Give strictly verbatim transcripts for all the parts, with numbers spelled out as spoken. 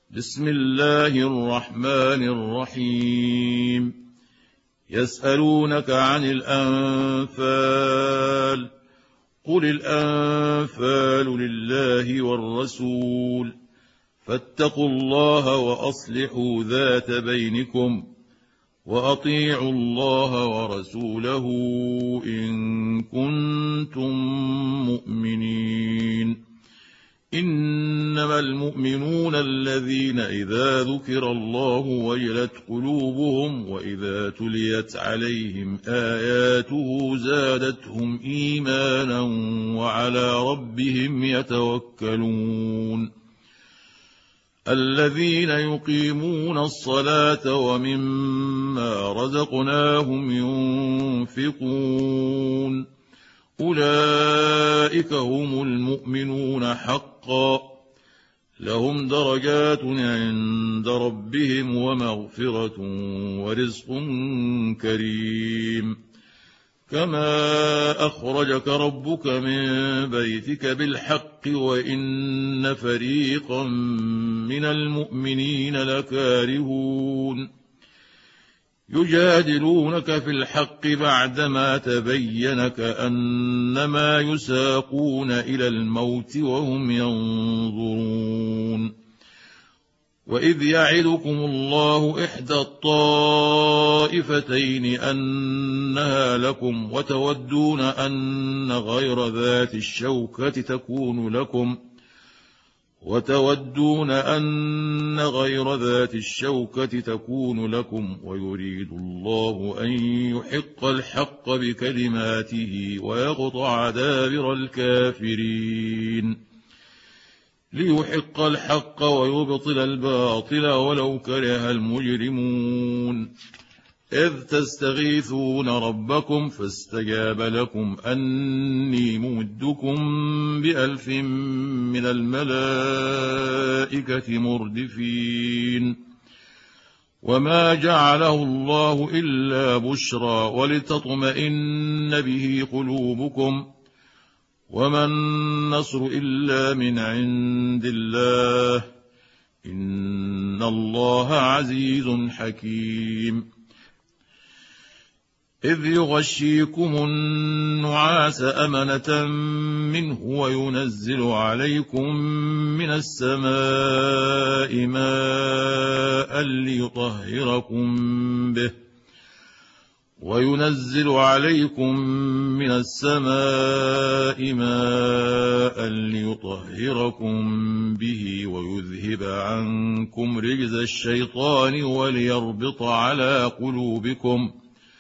بسم الله الرحمن الرحيم يسألونك عن الأنفال قل الأنفال لله والرسول فاتقوا الله وأصلحوا ذات بينكم وأطيعوا الله ورسوله إن كنتم مؤمنين. إنما المؤمنون الذين إذا ذكر الله وجلت قلوبهم وإذا تليت عليهم آياته زادتهم إيمانا وعلى ربهم يتوكلون. الذين يقيمون الصلاة ومما رزقناهم ينفقون أولئك هم المؤمنون حقا لهم درجات عند ربهم ومغفرة ورزق كريم. كما أخرجك ربك من بيتك بالحق وإن فريقا من المؤمنين لكارهون يجادلونك في الحق بعدما تبين كأنما يساقون إلى الموت وهم ينظرون. وإذ يعدكم الله إحدى الطائفتين أنها لكم وتودون أن غير ذات الشوكة تكون لكم وتودون أن غير ذات الشوكة تكون لكم ويريد الله أن يحق الحق بكلماته ويقطع دابر الكافرين ليحق الحق ويبطل الباطل ولو كره المجرمون. إذ تستغيثون ربكم فاستجاب لكم أني ممدكم بألف من الملائكة مردفين. وما جعله الله إلا بشرى ولتطمئن به قلوبكم وما النصر إلا من عند الله إن الله عزيز حكيم. إذ يغشيكم النعاس أمنة منه وينزل عليكم من السماء ماء ليطهركم به وينزل عليكم من السماء ماء ليطهركم به ويذهب عنكم رجز الشيطان وليربط على قلوبكم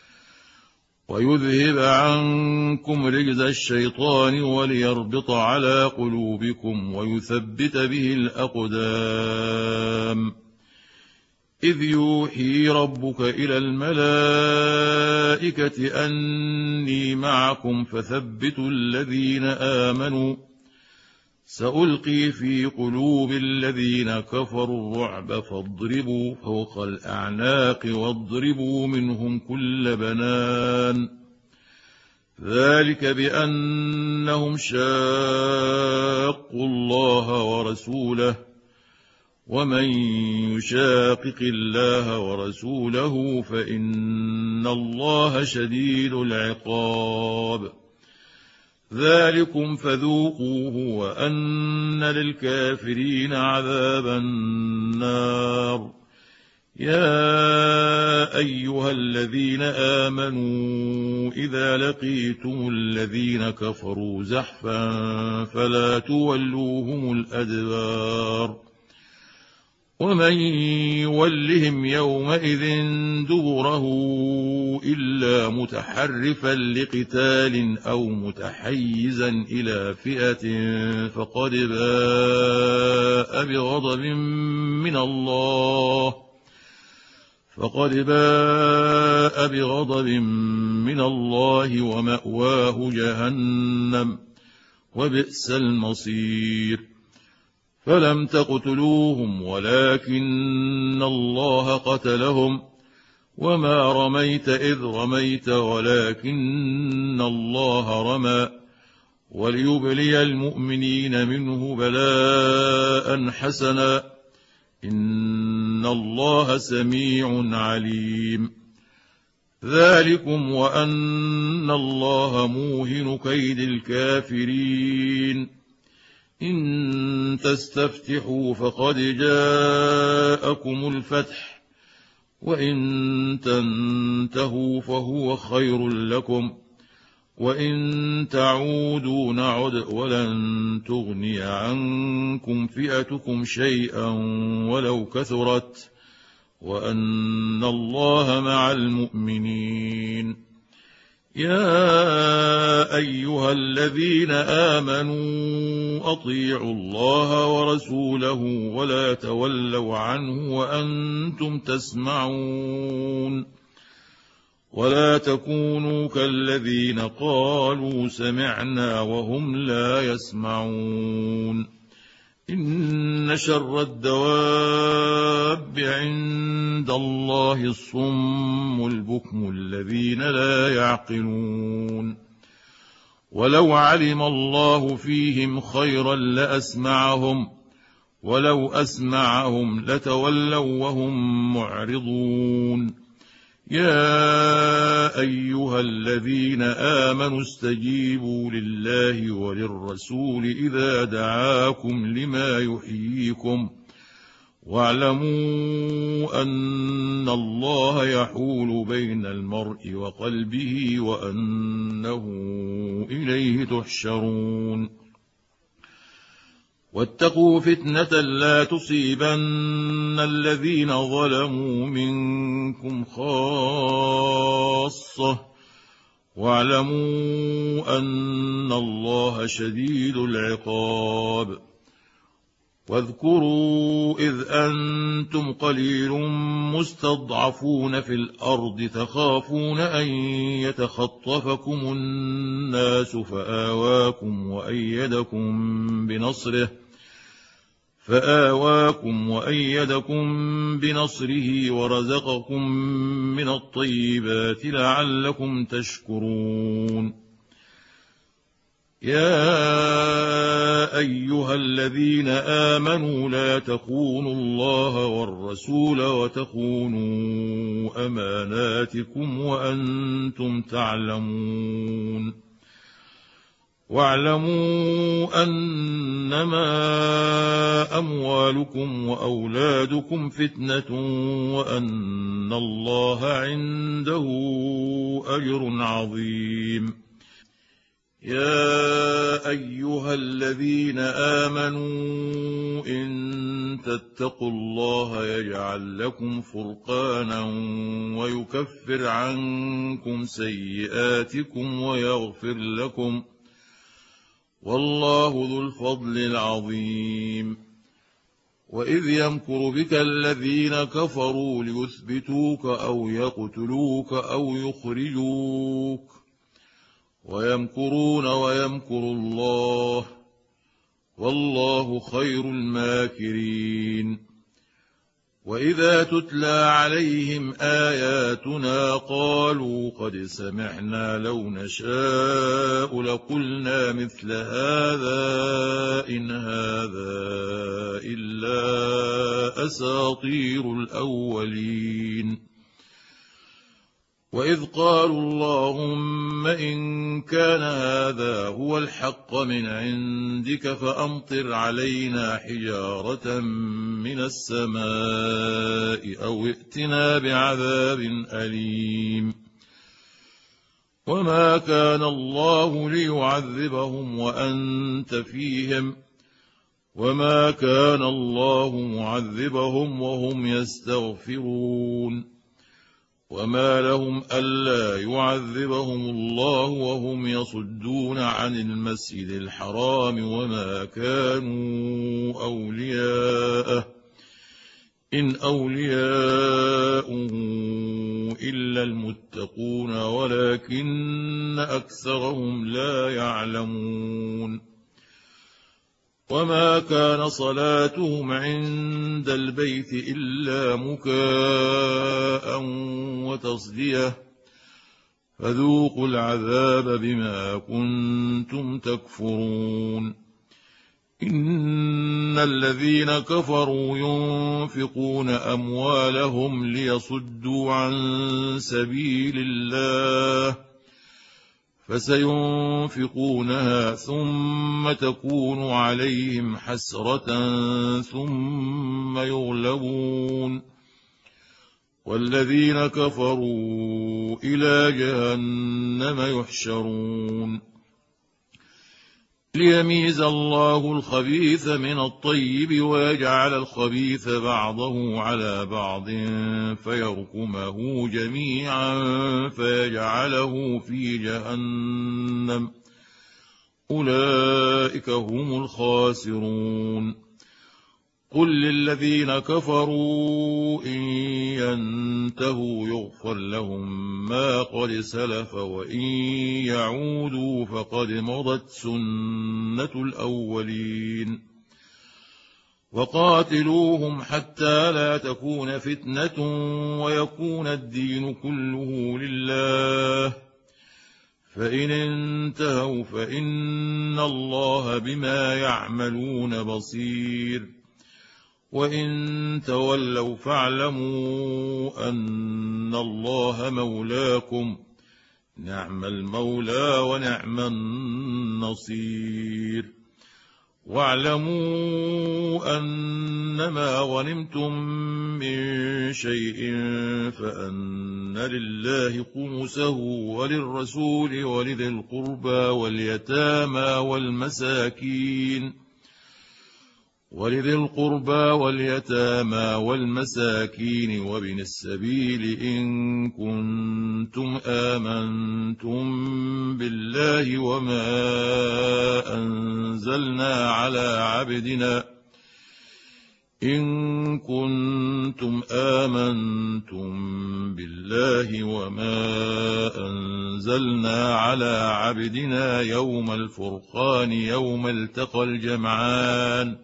ويذهب عنكم رجز الشيطان وليربط على قلوبكم ويثبت به الأقدام. إذ يوحي ربك إلى الملائكة أني معكم فثبتوا الذين آمنوا سألقي في قلوب الذين كفروا الرعب فاضربوا فوق الأعناق واضربوا منهم كل بنان ذلك بأنهم شاقوا الله ورسوله ومن يشاقق الله ورسوله فإن الله شديد العقاب. ذلكم فذوقوه وأن للكافرين عذاب النار. يا أيها الذين آمنوا إذا لقيتم الذين كفروا زحفا فلا تولوهم الأدبار ومن يولهم يومئذ دبره إلا متحرفا لقتال أو متحيزا إلى فئة فقد باء بغضب من الله فقد باء بغضب من الله ومأواه جهنم وبئس المصير. فلم تقتلوهم ولكن الله قتلهم وما رميت إذ رميت ولكن الله رمى وليبلي المؤمنين منه بلاء حسنا إن الله سميع عليم. ذلكم وأن الله موهن كيد الكافرين. إن تستفتحوا فقد جاءكم الفتح، وإن تنتهوا فهو خير لكم، وإن تعودوا نعد ولن تغني عنكم فئتكم شيئا ولو كثرت، وأن الله مع المؤمنين. يا أيها الذين آمنوا أطيعوا الله ورسوله ولا تولوا عنه وأنتم تسمعون، ولا تكونوا كالذين قالوا سمعنا وهم لا يسمعون. إن شر الدواب عند الله الصم البكم الذين لا يعقلون. ولو علم الله فيهم خيرا لأسمعهم، ولو أسمعهم لتولوا وهم معرضون. يا أيها الذين آمنوا استجيبوا لله وللرسول إذا دعاكم لما يحييكم، واعلموا أن الله يحول بين المرء وقلبه وأنه إليه تحشرون. واتقوا فتنة لا تصيبن الذين ظلموا منكم خاصة، واعلموا أن الله شديد العقاب. واذكروا إذ أنتم قليل مستضعفون في الأرض تخافون أن يتخطفكم الناس فآواكم وأيدكم بنصره فآواكم وأيدكم بنصره ورزقكم من الطيبات لعلكم تشكرون. يا أيها الذين آمنوا لا تخونوا الله والرسول وتخونوا أماناتكم وأنتم تعلمون. واعلموا أنما أموالكم وأولادكم فتنة وأن الله عنده أجر عظيم. يا أيها الذين آمنوا إن تتقوا الله يجعل لكم فرقانا ويكفر عنكم سيئاتكم ويغفر لكم، والله ذو الفضل العظيم. وإذ يمكر بك الذين كفروا ليثبتوك أو يقتلوك أو يخرجوك، ويمكرون ويمكر الله، والله خير الماكرين. وإذا تتلى عليهم آياتنا قالوا قد سمعنا لو نشاء لقلنا مثل هذا إن هذا إلا أساطير الأولين. وإذ قالوا اللهم إن كان هذا هو الحق من عندك فأمطر علينا حجارة من السماء أو ائتنا بعذاب أليم. وما كان الله ليعذبهم وأنت فيهم، وما كان الله معذبهم وهم يستغفرون. وما لهم ألا يعذبهم الله وهم يصدون عن المسجد الحرام وما كانوا أولياءه إن أولياؤه إلا المتقون ولكن أكثرهم لا يعلمون. وما كان صلاتهم عند البيت إلا مكاء وتصدية، فذوقوا العذاب بما كنتم تكفرون. إن الذين كفروا ينفقون أموالهم ليصدوا عن سبيل الله فسينفقونها ثم تكون عليهم حسرة ثم يغلبون والذين كفروا إلى جهنم يحشرون ليميز الله الخبيث من الطيب ويجعل الخبيث بعضه على بعض فيركمه جميعا فيجعله في جهنم أولئك هم الخاسرون قل للذين كفروا إن ينتهوا يغفر لهم ما قد سلف وإن يعودوا فقد مضت سنة الأولين وقاتلوهم حتى لا تكون فتنة ويكون الدين كله لله فإن انتهوا فإن الله بما يعملون بصير وإن تولوا فاعلموا أن الله مولاكم نعم المولى ونعم النصير واعلموا أنما غنمتم من شيء فأن لله خمسه وللرسول ولذي القربى واليتامى والمساكين ولذي القربى واليتامى والمساكين وابن السبيل إن كنتم آمنتم بالله وما أنزلنا على عبدنا إن كنتم آمنتم بالله وما أنزلنا على عبدنا يوم الفرقان يوم التقى الجمعان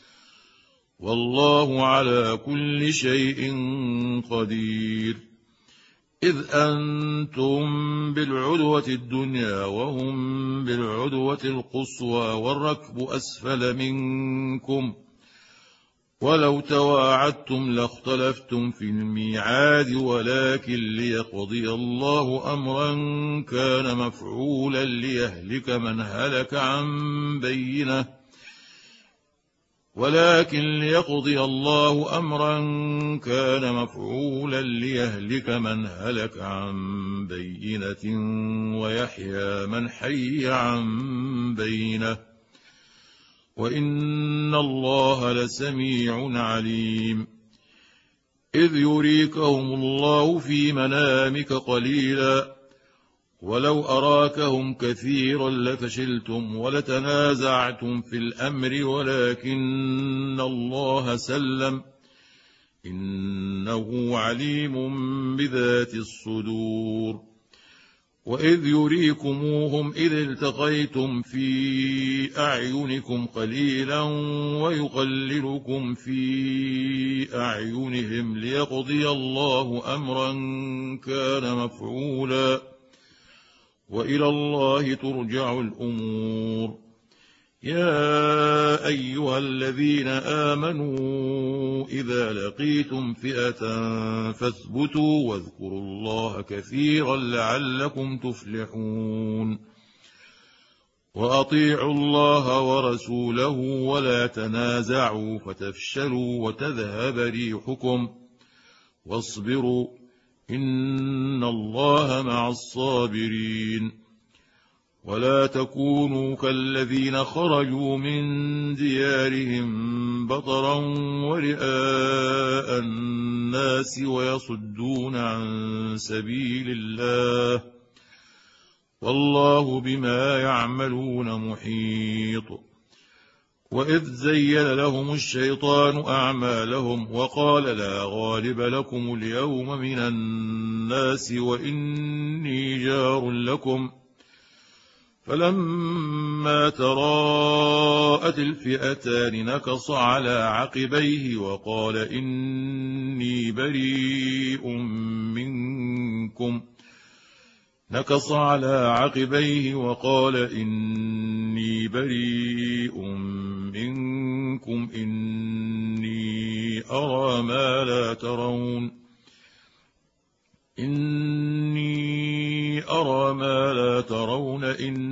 والله على كل شيء قدير إذ أنتم بالعدوة الدنيا وهم بالعدوة القصوى والركب أسفل منكم ولو تواعدتم لاختلفتم في الميعاد ولكن ليقضي الله أمرا كان مفعولا ليهلك من هلك عن بينه ولكن ليقضي الله أمرا كان مفعولا ليهلك من هلك عن بينة ويحيى من حي عن بينة وإن الله لسميع عليم إذ يريكهم الله في منامك قليلا ولو أراكهم كثيرا لفشلتم ولتنازعتم في الأمر ولكن الله سلم إنه عليم بذات الصدور وإذ يريكموهم إذ التقيتم في أعينكم قليلا ويقللكم في أعينهم ليقضي الله أمرا كان مفعولا وإلى الله ترجع الأمور يا أيها الذين آمنوا إذا لقيتم فئة فاثبتوا واذكروا الله كثيرا لعلكم تفلحون وأطيعوا الله ورسوله ولا تنازعوا فتفشلوا وتذهب ريحكم واصبروا إن الله مع الصابرين ولا تكونوا كالذين خرجوا من ديارهم بطرا ورئاء الناس ويصدون عن سبيل الله والله بما يعملون محيط وإذ زين لهم الشيطان أعمالهم وقال لا غالب لكم اليوم من الناس وإني جار لكم فلما تراءت الفئتان نكص على عقبيه وقال إني بريء منكم نكص على عقبيه وقال إني بريء منكم إني أرى ما لا ترون إني أرى ما لا ترون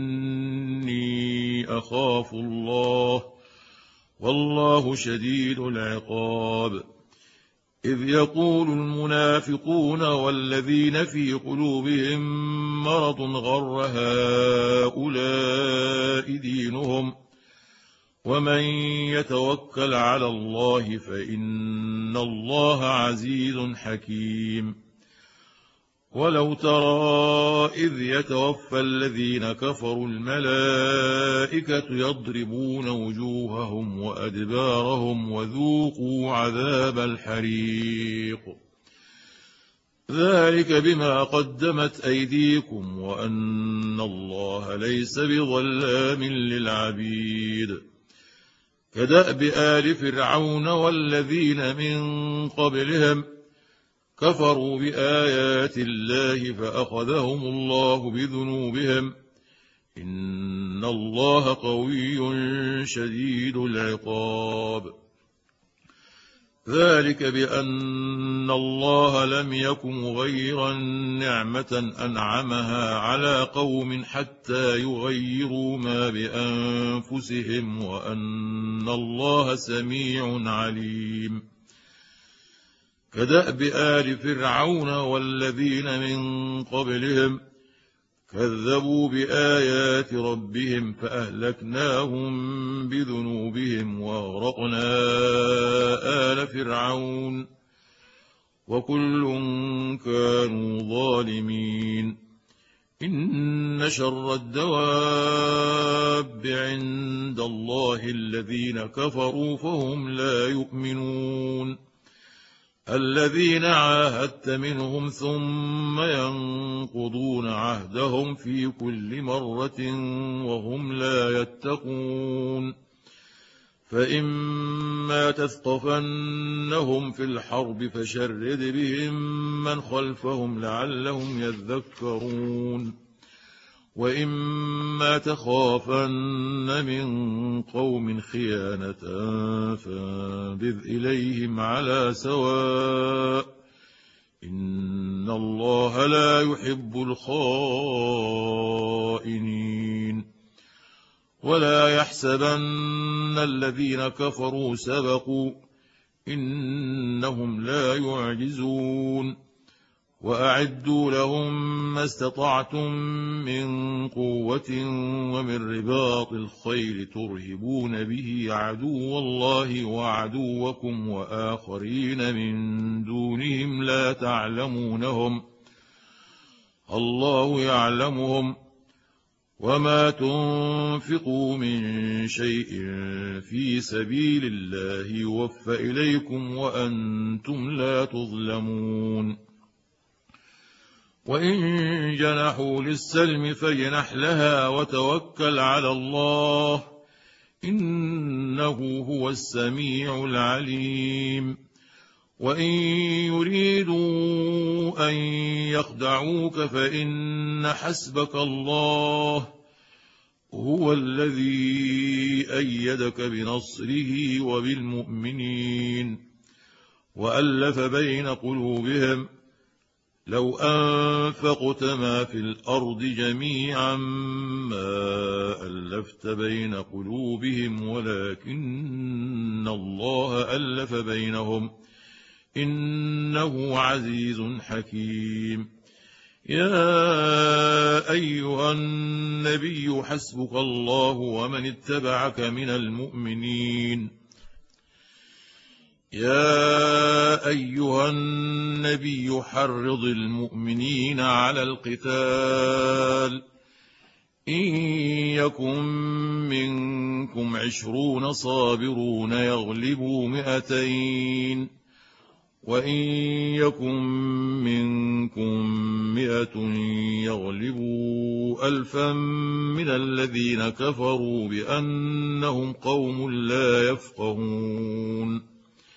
إني أخاف الله والله شديد العقاب إذ يقول المنافقون والذين في قلوبهم مرض غر هؤلاء دينهم ومن يتوكل على الله فإن الله عزيز حكيم ولو ترى إذ يتوفى الذين كفروا الملائكة يضربون وجوههم وأدبارهم وذوقوا عذاب الحريق ذلك بما قدمت أيديكم وأن الله ليس بظلام للعبيد كدأب آل فرعون والذين من قبلهم كفروا بآيات الله فأخذهم الله بذنوبهم إن الله قوي شديد العقاب ذلك بأن الله لم يك مغيرا نعمة أنعمها على قوم حتى يغيروا ما بأنفسهم وأن الله سميع عليم كدأب آل فرعون والذين من قبلهم كذبوا بآيات ربهم فأهلكناهم بذنوبهم وأغرقنا آل فرعون وكل كانوا ظالمين إن شر الدواب عند الله الذين كفروا فهم لا يؤمنون الذين عاهدت منهم ثم ينقضون عهدهم في كل مرة وهم لا يتقون فإما تثقفنهم في الحرب فشرد بهم من خلفهم لعلهم يذكرون وإما تخافن من قوم خيانة فانبذ إليهم على سواء إن الله لا يحب الخائنين ولا يحسبن الذين كفروا سبقوا إنهم لا يعجزون وأعدوا لهم ما استطعتم من قوة ومن رباط الخيل ترهبون به عدو الله وعدوكم وآخرين من دونهم لا تعلمونهم الله يعلمهم وما تنفقوا من شيء في سبيل الله يوفى إليكم وأنتم لا تظلمون وإن جنحوا للسلم فاجنح لها وتوكل على الله إنه هو السميع العليم وإن يريدوا أن يخدعوك فإن حسبك الله هو الذي أيدك بنصره وبالمؤمنين وألف بين قلوبهم لو أنفقت ما في الأرض جميعا ما ألفت بين قلوبهم ولكن الله ألف بينهم إنه عزيز حكيم يا أيها النبي حسبك الله ومن اتبعك من المؤمنين يا أيها النبي حرض المؤمنين على القتال إن يكن منكم عشرون صابرون يغلبوا مئتين وإن يكن منكم مئة يغلبوا ألفا من الذين كفروا بأنهم قوم لا يفقهون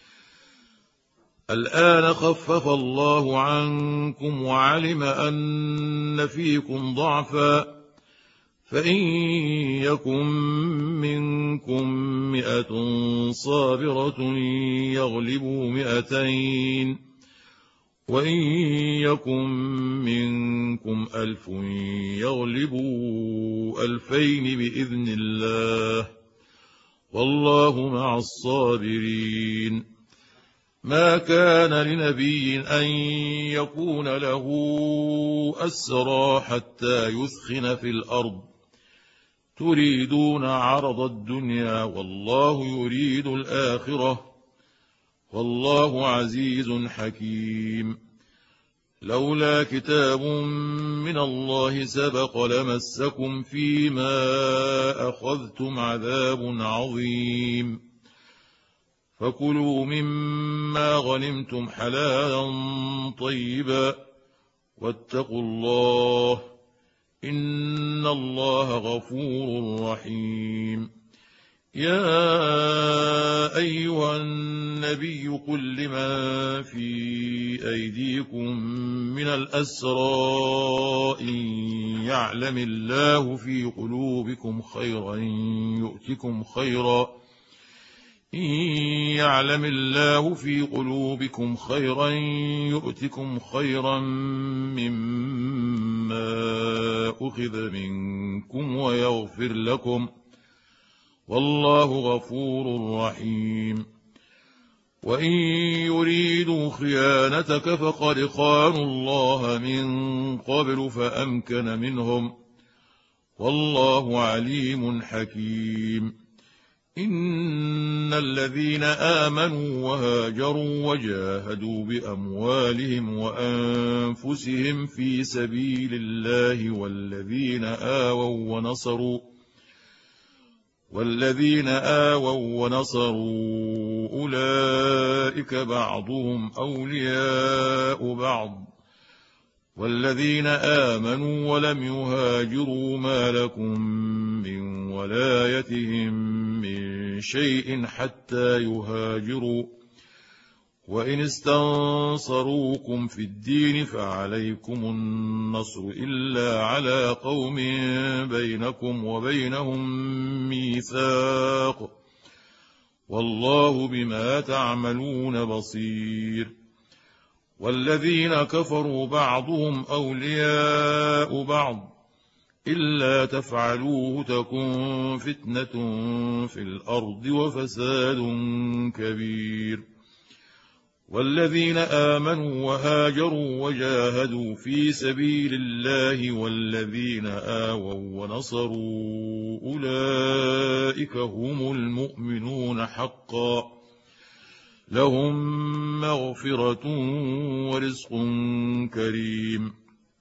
الآن خفف الله عنكم وعلم أن فيكم ضعفا فإن يكن منكم مئة صابرة يغلبوا مئتين وإن يكن منكم ألف يغلبوا ألفين بإذن الله والله مع الصابرين. ما كان لنبي أن يكون له أسرى حتى يثخن في الأرض تريدون عرض الدنيا والله يريد الآخرة والله عزيز حكيم. لولا كتاب من الله سبق لمسكم فيما أخذتم عذاب عظيم. فكلوا مما غنمتم حلالا طيبا واتقوا الله إن الله غفور رحيم. يا أيها النبي قل لمن في أيديكم من الأسرى إن يعلم الله في قلوبكم خيرا يؤتكم خيرا إن يعلم الله في قلوبكم خيرا يؤتكم خيرا مما أخذ منكم ويغفر لكم والله غفور رحيم. وإن يريدوا خيانتك فقد خانوا الله من قبل فأمكن منهم والله عليم حكيم. إن الذين آمنوا وهاجروا وجاهدوا بأموالهم وأنفسهم في سبيل الله والذين آووا ونصروا والذين آووا ونصروا أولئك بعضهم أولياء بعض والذين آمنوا ولم يهاجروا ما لكم من ولايتهم من شيء حتى يهاجروا وإن استنصروكم في الدين فعليكم النصر إلا على قوم بينكم وبينهم ميثاق والله بما تعملون بصير. والذين كفروا بعضهم أولياء بعض إلا تفعلوه تكن فتنة في الأرض وفساد كبير. والذين آمنوا وهاجروا وجاهدوا في سبيل الله والذين آووا ونصروا أولئك هم المؤمنون حقا لهم مغفرة ورزق كريم.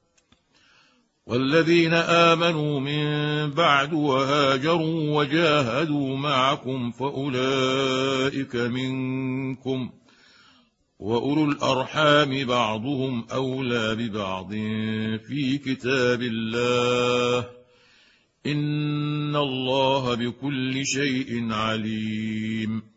والذين آمنوا من بعد وهاجروا وجاهدوا معكم فأولئك منكم وأولو الأرحام بعضهم أولى ببعض في كتاب الله إن الله بكل شيء عليم.